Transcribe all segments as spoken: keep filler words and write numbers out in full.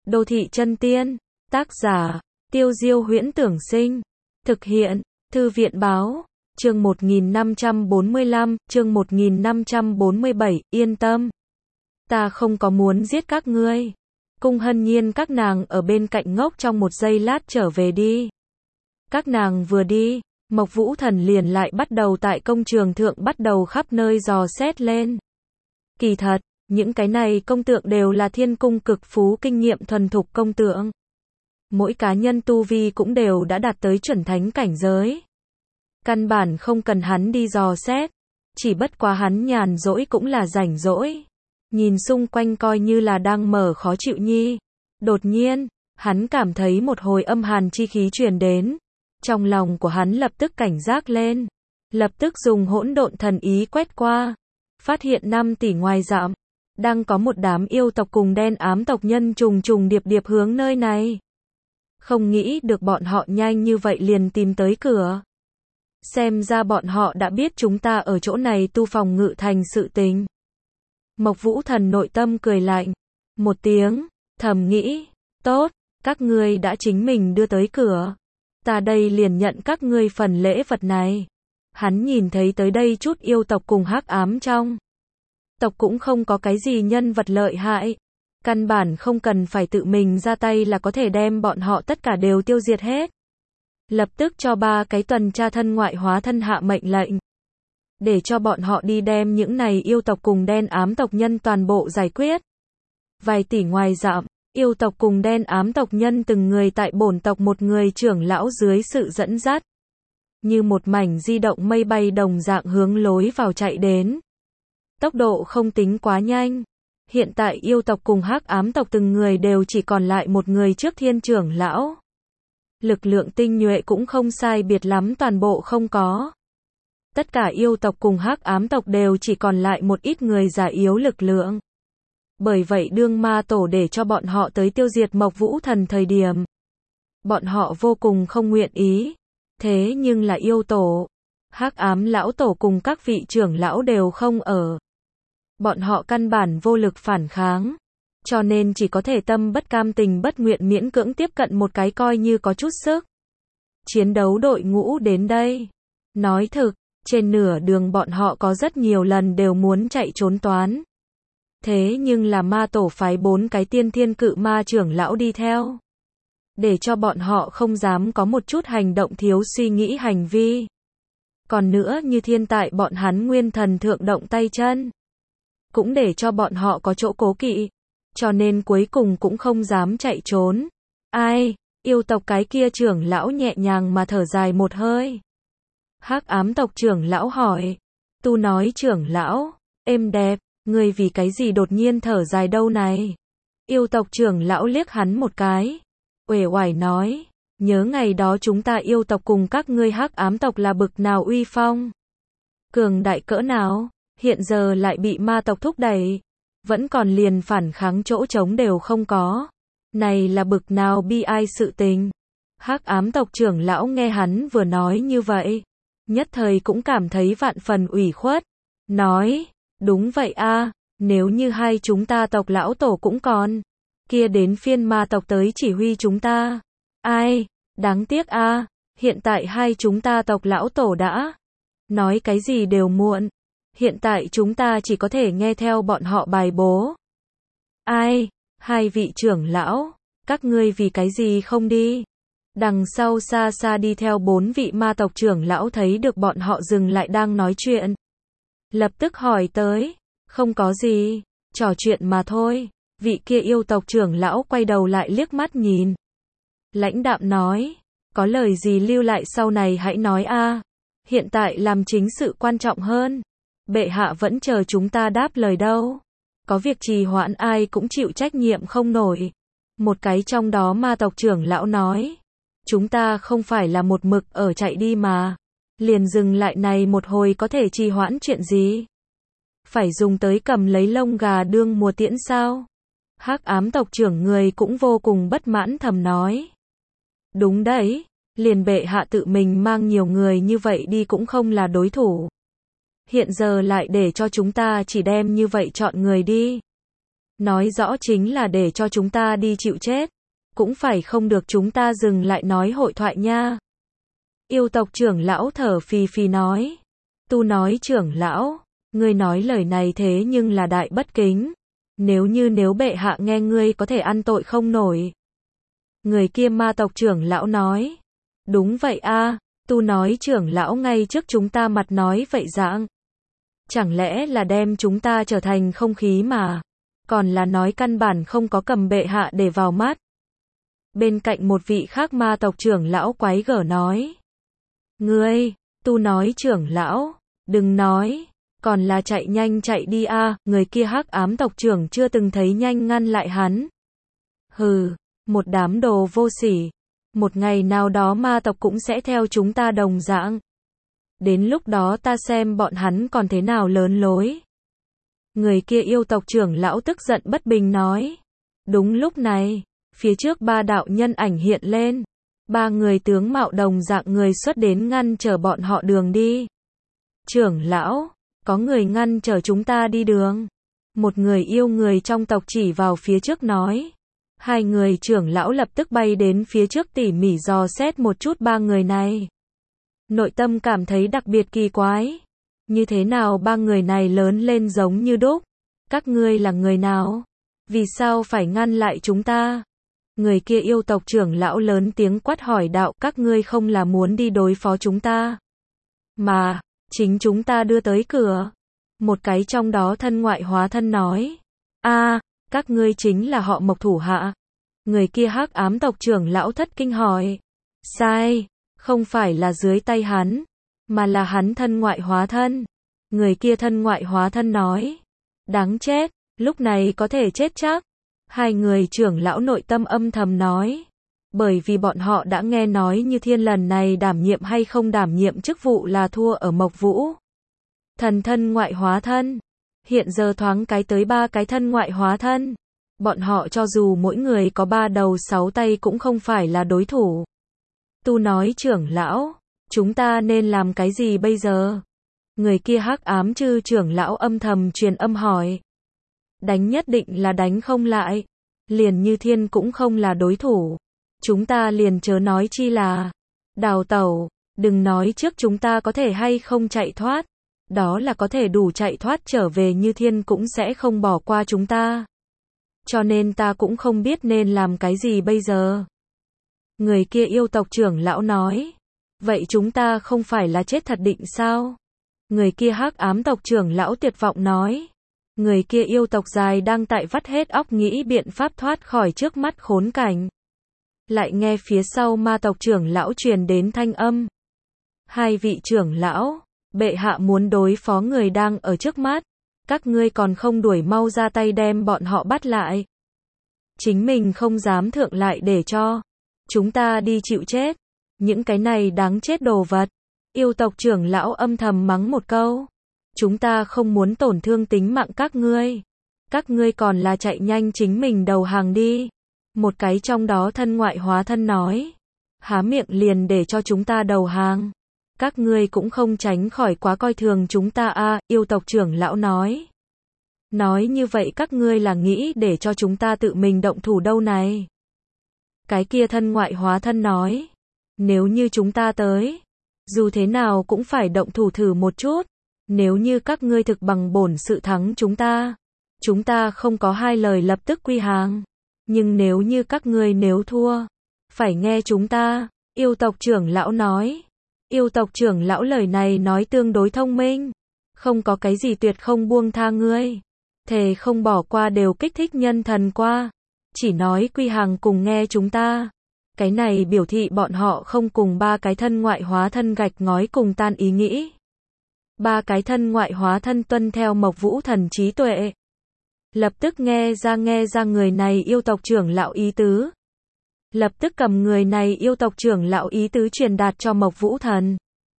Đô thị chân tiên. Tác giả, Tiêu Diêu Huyễn Tưởng Sinh. Thực hiện, Thư viện Báo. Chương một nghìn năm trăm bốn mươi lăm, chương một nghìn năm trăm bốn mươi bảy, yên tâm. Ta không có muốn giết các ngươi. Cung Hân Nhiên các nàng ở bên cạnh ngốc trong một giây lát trở về đi. Các nàng vừa đi, Mộc Vũ Thần liền lại bắt đầu tại công trường thượng bắt đầu khắp nơi dò xét lên. Kỳ thật, những cái này công tượng đều là thiên cung cực phú kinh nghiệm thuần thục công tượng. Mỗi cá nhân tu vi cũng đều đã đạt tới chuẩn thánh cảnh giới. Căn bản không cần hắn đi dò xét, chỉ bất quá hắn nhàn rỗi cũng là rảnh rỗi. Nhìn xung quanh coi như là đang mở khó chịu nhi. Đột nhiên, hắn cảm thấy một hồi âm hàn chi khí truyền đến. Trong lòng của hắn lập tức cảnh giác lên. Lập tức dùng hỗn độn thần ý quét qua. Phát hiện năm tỷ ngoài dặm, đang có một đám yêu tộc cùng đen ám tộc nhân trùng trùng điệp điệp hướng nơi này. Không nghĩ được bọn họ nhanh như vậy liền tìm tới cửa. Xem ra bọn họ đã biết chúng ta ở chỗ này tu phòng ngự thành sự tình. Mộc Vũ Thần nội tâm cười lạnh một tiếng, thầm nghĩ, tốt, các ngươi đã chính mình đưa tới cửa. Ta đây liền nhận các ngươi phần lễ vật này. Hắn nhìn thấy tới đây chút yêu tộc cùng hắc ám trong tộc cũng không có cái gì nhân vật lợi hại. Căn bản không cần phải tự mình ra tay là có thể đem bọn họ tất cả đều tiêu diệt hết. Lập tức cho ba cái tuần tra thân ngoại hóa thân hạ mệnh lệnh. Để cho bọn họ đi đem những này yêu tộc cùng đen ám tộc nhân toàn bộ giải quyết. Vài tỷ ngoài dặm, yêu tộc cùng đen ám tộc nhân từng người tại bổn tộc một người trưởng lão dưới sự dẫn dắt. Như một mảnh di động mây bay đồng dạng hướng lối vào chạy đến. Tốc độ không tính quá nhanh. Hiện tại yêu tộc cùng hắc ám tộc từng người đều chỉ còn lại một người trước thiên trưởng lão. Lực lượng tinh nhuệ cũng không sai biệt lắm toàn bộ không có. Tất cả yêu tộc cùng hắc ám tộc đều chỉ còn lại một ít người già yếu lực lượng. Bởi vậy đương ma tổ để cho bọn họ tới tiêu diệt Mộc Vũ Thần thời điểm. Bọn họ vô cùng không nguyện ý. Thế nhưng là yêu tổ, hắc ám lão tổ cùng các vị trưởng lão đều không ở. Bọn họ căn bản vô lực phản kháng. Cho nên chỉ có thể tâm bất cam tình bất nguyện miễn cưỡng tiếp cận một cái coi như có chút sức. Chiến đấu đội ngũ đến đây. Nói thực, trên nửa đường bọn họ có rất nhiều lần đều muốn chạy trốn toán. Thế nhưng là ma tổ phái bốn cái tiên thiên cự ma trưởng lão đi theo. Để cho bọn họ không dám có một chút hành động thiếu suy nghĩ hành vi. Còn nữa như thiên tại bọn hắn nguyên thần thượng động tay chân. Cũng để cho bọn họ có chỗ cố kỵ. Cho nên cuối cùng cũng không dám chạy trốn. Ai, yêu tộc cái kia trưởng lão nhẹ nhàng mà thở dài một hơi. Hắc ám tộc trưởng lão hỏi. Tu nói trưởng lão, êm đẹp, ngươi vì cái gì đột nhiên thở dài đâu này. Yêu tộc trưởng lão liếc hắn một cái. Uể oải nói, nhớ ngày đó chúng ta yêu tộc cùng các ngươi hắc ám tộc là bực nào uy phong. Cường đại cỡ nào, hiện giờ lại bị ma tộc thúc đẩy. Vẫn còn liền phản kháng chỗ trống đều không có. Này là bực nào bi ai sự tình. Hắc ám tộc trưởng lão nghe hắn vừa nói như vậy. Nhất thời cũng cảm thấy vạn phần ủy khuất. Nói, đúng vậy a, nếu như hai chúng ta tộc lão tổ cũng còn. Kia đến phiên ma tộc tới chỉ huy chúng ta. Ai, đáng tiếc a, hiện tại hai chúng ta tộc lão tổ đã. Nói cái gì đều muộn. Hiện tại chúng ta chỉ có thể nghe theo bọn họ bài bố. Ai, hai vị trưởng lão, các ngươi vì cái gì không đi? Đằng sau xa xa đi theo bốn vị ma tộc trưởng lão thấy được bọn họ dừng lại đang nói chuyện. Lập tức hỏi tới, không có gì, trò chuyện mà thôi. Vị kia yêu tộc trưởng lão quay đầu lại liếc mắt nhìn. Lãnh đạm nói, có lời gì lưu lại sau này hãy nói a. Hiện tại làm chính sự quan trọng hơn. Bệ hạ vẫn chờ chúng ta đáp lời đâu. Có việc trì hoãn ai cũng chịu trách nhiệm không nổi. Một cái trong đó ma tộc trưởng lão nói. Chúng ta không phải là một mực ở chạy đi mà. Liền dừng lại này một hồi có thể trì hoãn chuyện gì. Phải dùng tới cầm lấy lông gà đương mùa tiễn sao. Hắc ám tộc trưởng người cũng vô cùng bất mãn thầm nói. Đúng đấy, liền bệ hạ tự mình mang nhiều người như vậy đi cũng không là đối thủ. Hiện giờ lại để cho chúng ta chỉ đem như vậy chọn người đi. Nói rõ chính là để cho chúng ta đi chịu chết. Cũng phải không được chúng ta dừng lại nói hội thoại nha. Yêu tộc trưởng lão thở phì phì nói. Tu nói trưởng lão, ngươi nói lời này thế nhưng là đại bất kính. Nếu như nếu bệ hạ nghe ngươi có thể ăn tội không nổi. Người kia ma tộc trưởng lão nói. Đúng vậy a, Tu nói trưởng lão ngay trước chúng ta mặt nói vậy dạng. Chẳng lẽ là đem chúng ta trở thành không khí mà. Còn là nói căn bản không có cầm bệ hạ để vào mắt. Bên cạnh một vị khác ma tộc trưởng lão quái gở nói. Ngươi, Tu nói trưởng lão, đừng nói, còn là chạy nhanh chạy đi a, người kia hắc ám tộc trưởng chưa từng thấy nhanh ngăn lại hắn. Hừ, một đám đồ vô sỉ, một ngày nào đó ma tộc cũng sẽ theo chúng ta đồng dạng. Đến lúc đó ta xem bọn hắn còn thế nào lớn lối. Người kia yêu tộc trưởng lão tức giận bất bình nói. Đúng lúc này, phía trước ba đạo nhân ảnh hiện lên. Ba người tướng mạo đồng dạng người xuất đến ngăn trở bọn họ đường đi. Trưởng lão, có người ngăn trở chúng ta đi đường. Một người yêu người trong tộc chỉ vào phía trước nói. Hai người trưởng lão lập tức bay đến phía trước tỉ mỉ dò xét một chút ba người này. Nội tâm cảm thấy đặc biệt kỳ quái. Như thế nào ba người này lớn lên giống như đúc? Các ngươi là người nào? Vì sao phải ngăn lại chúng ta? Người kia yêu tộc trưởng lão lớn tiếng quát hỏi đạo, các ngươi không là muốn đi đối phó chúng ta. Mà, chính chúng ta đưa tới cửa. Một cái trong đó thân ngoại hóa thân nói. A, các ngươi chính là họ Mộc thủ hạ. Người kia hắc ám tộc trưởng lão thất kinh hỏi. Sai, không phải là dưới tay hắn, mà là hắn thân ngoại hóa thân. Người kia thân ngoại hóa thân nói. Đáng chết, lúc này có thể chết chắc. Hai người trưởng lão nội tâm âm thầm nói. Bởi vì bọn họ đã nghe nói Như Thiên lần này đảm nhiệm hay không đảm nhiệm chức vụ là thua ở Mộc Vũ. Thần thân ngoại hóa thân. Hiện giờ thoáng cái tới ba cái thân ngoại hóa thân. Bọn họ cho dù mỗi người có ba đầu sáu tay cũng không phải là đối thủ. Tu nói trưởng lão, chúng ta nên làm cái gì bây giờ? Người kia hắc ám chư trưởng lão âm thầm truyền âm hỏi. Đánh nhất định là đánh không lại. Liền Như Thiên cũng không là đối thủ. Chúng ta liền chớ nói chi là đào tẩu, đừng nói trước chúng ta có thể hay không chạy thoát. Đó là có thể đủ chạy thoát trở về Như Thiên cũng sẽ không bỏ qua chúng ta. Cho nên ta cũng không biết nên làm cái gì bây giờ. Người kia yêu tộc trưởng lão nói. Vậy chúng ta không phải là chết thật định sao? Người kia hắc ám tộc trưởng lão tuyệt vọng nói. Người kia yêu tộc dài đang tại vắt hết óc nghĩ biện pháp thoát khỏi trước mắt khốn cảnh. Lại nghe phía sau ma tộc trưởng lão truyền đến thanh âm. Hai vị trưởng lão, bệ hạ muốn đối phó người đang ở trước mắt. Các ngươi còn không đuổi mau ra tay đem bọn họ bắt lại. Chính mình không dám thượng lại để cho chúng ta đi chịu chết. Những cái này đáng chết đồ vật. Yêu tộc trưởng lão âm thầm mắng một câu. Chúng ta không muốn tổn thương tính mạng các ngươi. Các ngươi còn là chạy nhanh chính mình đầu hàng đi. Một cái trong đó thân ngoại hóa thân nói. Há miệng liền để cho chúng ta đầu hàng. Các ngươi cũng không tránh khỏi quá coi thường chúng ta a, à, yêu tộc trưởng lão nói. Nói như vậy các ngươi là nghĩ để cho chúng ta tự mình động thủ đâu này. Cái kia thân ngoại hóa thân nói. Nếu như chúng ta tới, dù thế nào cũng phải động thủ thử một chút. Nếu như các ngươi thực bằng bổn sự thắng chúng ta, chúng ta không có hai lời lập tức quy hàng. Nhưng nếu như các ngươi nếu thua, phải nghe chúng ta, yêu tộc trưởng lão nói. Yêu tộc trưởng lão lời này nói tương đối thông minh. Không có cái gì tuyệt không buông tha ngươi. Thề không bỏ qua đều kích thích nhân thần qua. Chỉ nói quy hàng cùng nghe chúng ta. Cái này biểu thị bọn họ không cùng ba cái thân ngoại hóa thân gạch ngói cùng tan ý nghĩ. Ba cái thân ngoại hóa thân tuân theo Mộc Vũ thần trí tuệ. Lập tức nghe ra nghe ra người này yêu tộc trưởng lão ý tứ. Lập tức cầm người này yêu tộc trưởng lão ý tứ truyền đạt cho Mộc Vũ thần.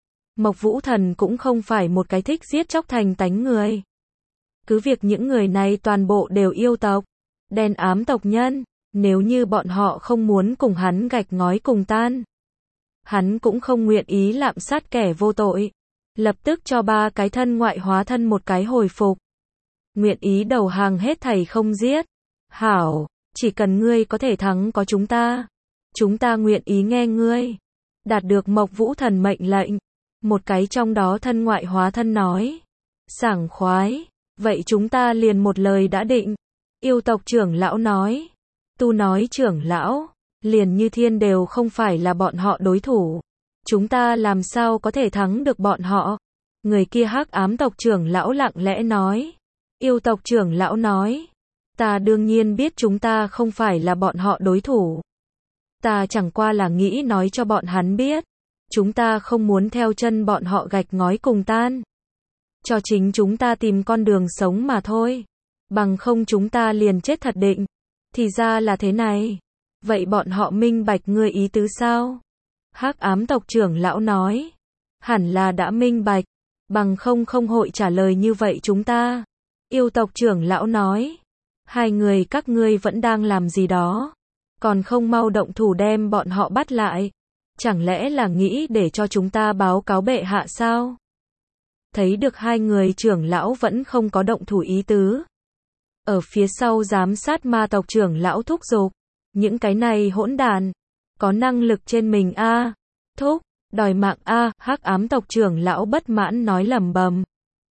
Mộc Vũ thần cũng không phải một cái thích giết chóc thành tánh người. Cứ việc những người này toàn bộ đều yêu tộc, đen ám tộc nhân, nếu như bọn họ không muốn cùng hắn gạch ngói cùng tan, hắn cũng không nguyện ý lạm sát kẻ vô tội. Lập tức cho ba cái thân ngoại hóa thân một cái hồi phục. Nguyện ý đầu hàng hết thảy không giết. Hảo, chỉ cần ngươi có thể thắng có chúng ta. Chúng ta nguyện ý nghe ngươi. Đạt được Mộc Vũ Thần mệnh lệnh. Một cái trong đó thân ngoại hóa thân nói. Sảng khoái. Vậy chúng ta liền một lời đã định. Yêu tộc trưởng lão nói. Tu nói trưởng lão. Liền như thiên đều không phải là bọn họ đối thủ. Chúng ta làm sao có thể thắng được bọn họ. Người kia hắc ám tộc trưởng lão lặng lẽ nói. Yêu tộc trưởng lão nói. Ta đương nhiên biết chúng ta không phải là bọn họ đối thủ. Ta chẳng qua là nghĩ nói cho bọn hắn biết. Chúng ta không muốn theo chân bọn họ gạch ngói cùng tan. Cho chính chúng ta tìm con đường sống mà thôi. Bằng không chúng ta liền chết thật định. Thì ra là thế này. Vậy bọn họ minh bạch ngươi ý tứ sao? Hắc ám tộc trưởng lão nói. Hẳn là đã minh bạch. Bằng không không hội trả lời như vậy chúng ta. Yêu tộc trưởng lão nói. Hai người các ngươi vẫn đang làm gì đó. Còn không mau động thủ đem bọn họ bắt lại. Chẳng lẽ là nghĩ để cho chúng ta báo cáo bệ hạ sao? Thấy được hai người trưởng lão vẫn không có động thủ ý tứ. Ở phía sau giám sát ma tộc trưởng lão thúc giục. Những cái này hỗn đàn. Có năng lực trên mình a à. Thúc, đòi mạng a à. Hắc ám tộc trưởng lão bất mãn nói lầm bầm.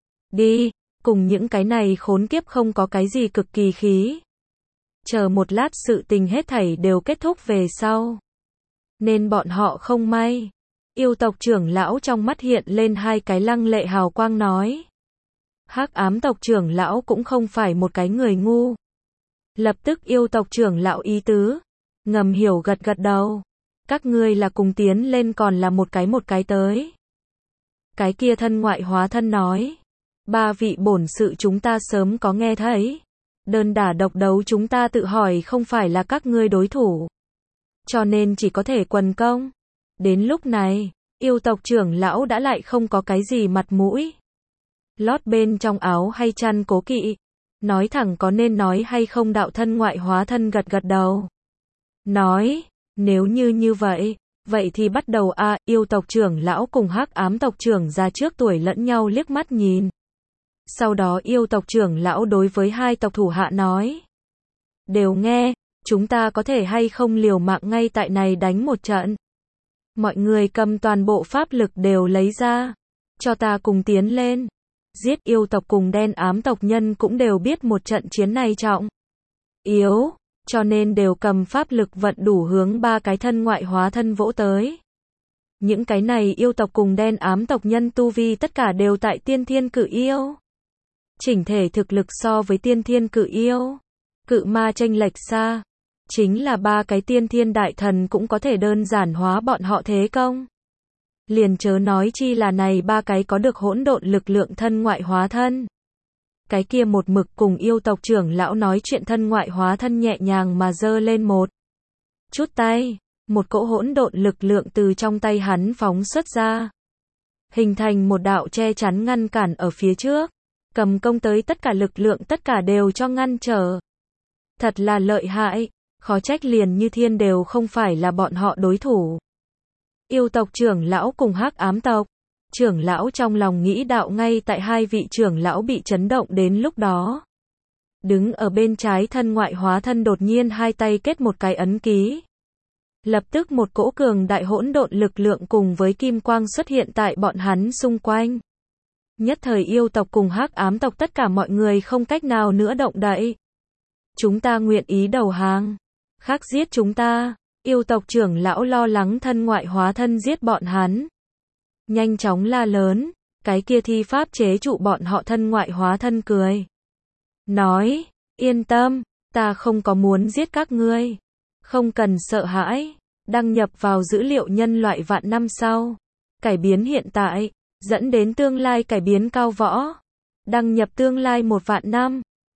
Đi, cùng những cái này khốn kiếp không có cái gì cực kỳ khí. Chờ một lát sự tình hết thảy đều kết thúc về sau. Nên bọn họ không may. Yêu tộc trưởng lão trong mắt hiện lên hai cái lăng lệ hào quang nói. Hắc ám tộc trưởng lão cũng không phải một cái người ngu. Lập tức yêu tộc trưởng lão ý tứ. Ngầm hiểu gật gật đầu. Các ngươi là cùng tiến lên còn là một cái một cái tới. Cái kia thân ngoại hóa thân nói. Ba vị bổn sự chúng ta sớm có nghe thấy. Đơn đả độc đấu chúng ta tự hỏi không phải là các ngươi đối thủ. Cho nên chỉ có thể quần công. Đến lúc này, yêu tộc trưởng lão đã lại không có cái gì mặt mũi. Lót bên trong áo hay chăn cố kỵ. Nói thẳng có nên nói hay không đạo thân ngoại hóa thân gật gật đầu. Nói, nếu như như vậy, vậy thì bắt đầu a à, yêu tộc trưởng lão cùng hắc ám tộc trưởng ra trước tuổi lẫn nhau liếc mắt nhìn. Sau đó yêu tộc trưởng lão đối với hai tộc thủ hạ nói. Đều nghe, chúng ta có thể hay không liều mạng ngay tại này đánh một trận. Mọi người cầm toàn bộ pháp lực đều lấy ra. Cho ta cùng tiến lên. Giết yêu tộc cùng đen ám tộc nhân cũng đều biết một trận chiến này trọng. Yếu, cho nên đều cầm pháp lực vận đủ hướng ba cái thân ngoại hóa thân vỗ tới. Những cái này yêu tộc cùng đen ám tộc nhân tu vi tất cả đều tại tiên thiên cự yêu. Chỉnh thể thực lực so với tiên thiên cự yêu, cự ma chênh lệch xa. Chính là ba cái tiên thiên đại thần cũng có thể đơn giản hóa bọn họ thế công. Liền chớ nói chi là này ba cái có được hỗn độn lực lượng thân ngoại hóa thân. Cái kia một mực cùng yêu tộc trưởng lão nói chuyện thân ngoại hóa thân nhẹ nhàng mà giơ lên một chút tay, một cỗ hỗn độn lực lượng từ trong tay hắn phóng xuất ra, hình thành một đạo che chắn ngăn cản ở phía trước, cầm công tới tất cả lực lượng tất cả đều cho ngăn trở. Thật là lợi hại, khó trách liền như thiên đều không phải là bọn họ đối thủ. Yêu tộc trưởng lão cùng hắc ám tộc trưởng lão trong lòng nghĩ đạo ngay tại hai vị trưởng lão bị chấn động đến lúc đó. Đứng ở bên trái thân ngoại hóa thân đột nhiên hai tay kết một cái ấn ký. Lập tức một cỗ cường đại hỗn độn lực lượng cùng với kim quang xuất hiện tại bọn hắn xung quanh. Nhất thời yêu tộc cùng hắc ám tộc tất cả mọi người không cách nào nữa động đậy. Chúng ta nguyện ý đầu hàng. Khác giết chúng ta. Yêu tộc trưởng lão lo lắng thân ngoại hóa thân giết bọn hắn. Nhanh chóng la lớn. Cái kia thi pháp chế trụ bọn họ thân ngoại hóa thân cười. Nói, yên tâm, ta không có muốn giết các ngươi. Không cần sợ hãi. Đăng nhập vào dữ liệu nhân loại vạn năm sau. Cải biến hiện tại, dẫn đến tương lai cải biến cao võ. Đăng nhập tương lai một vạn năm.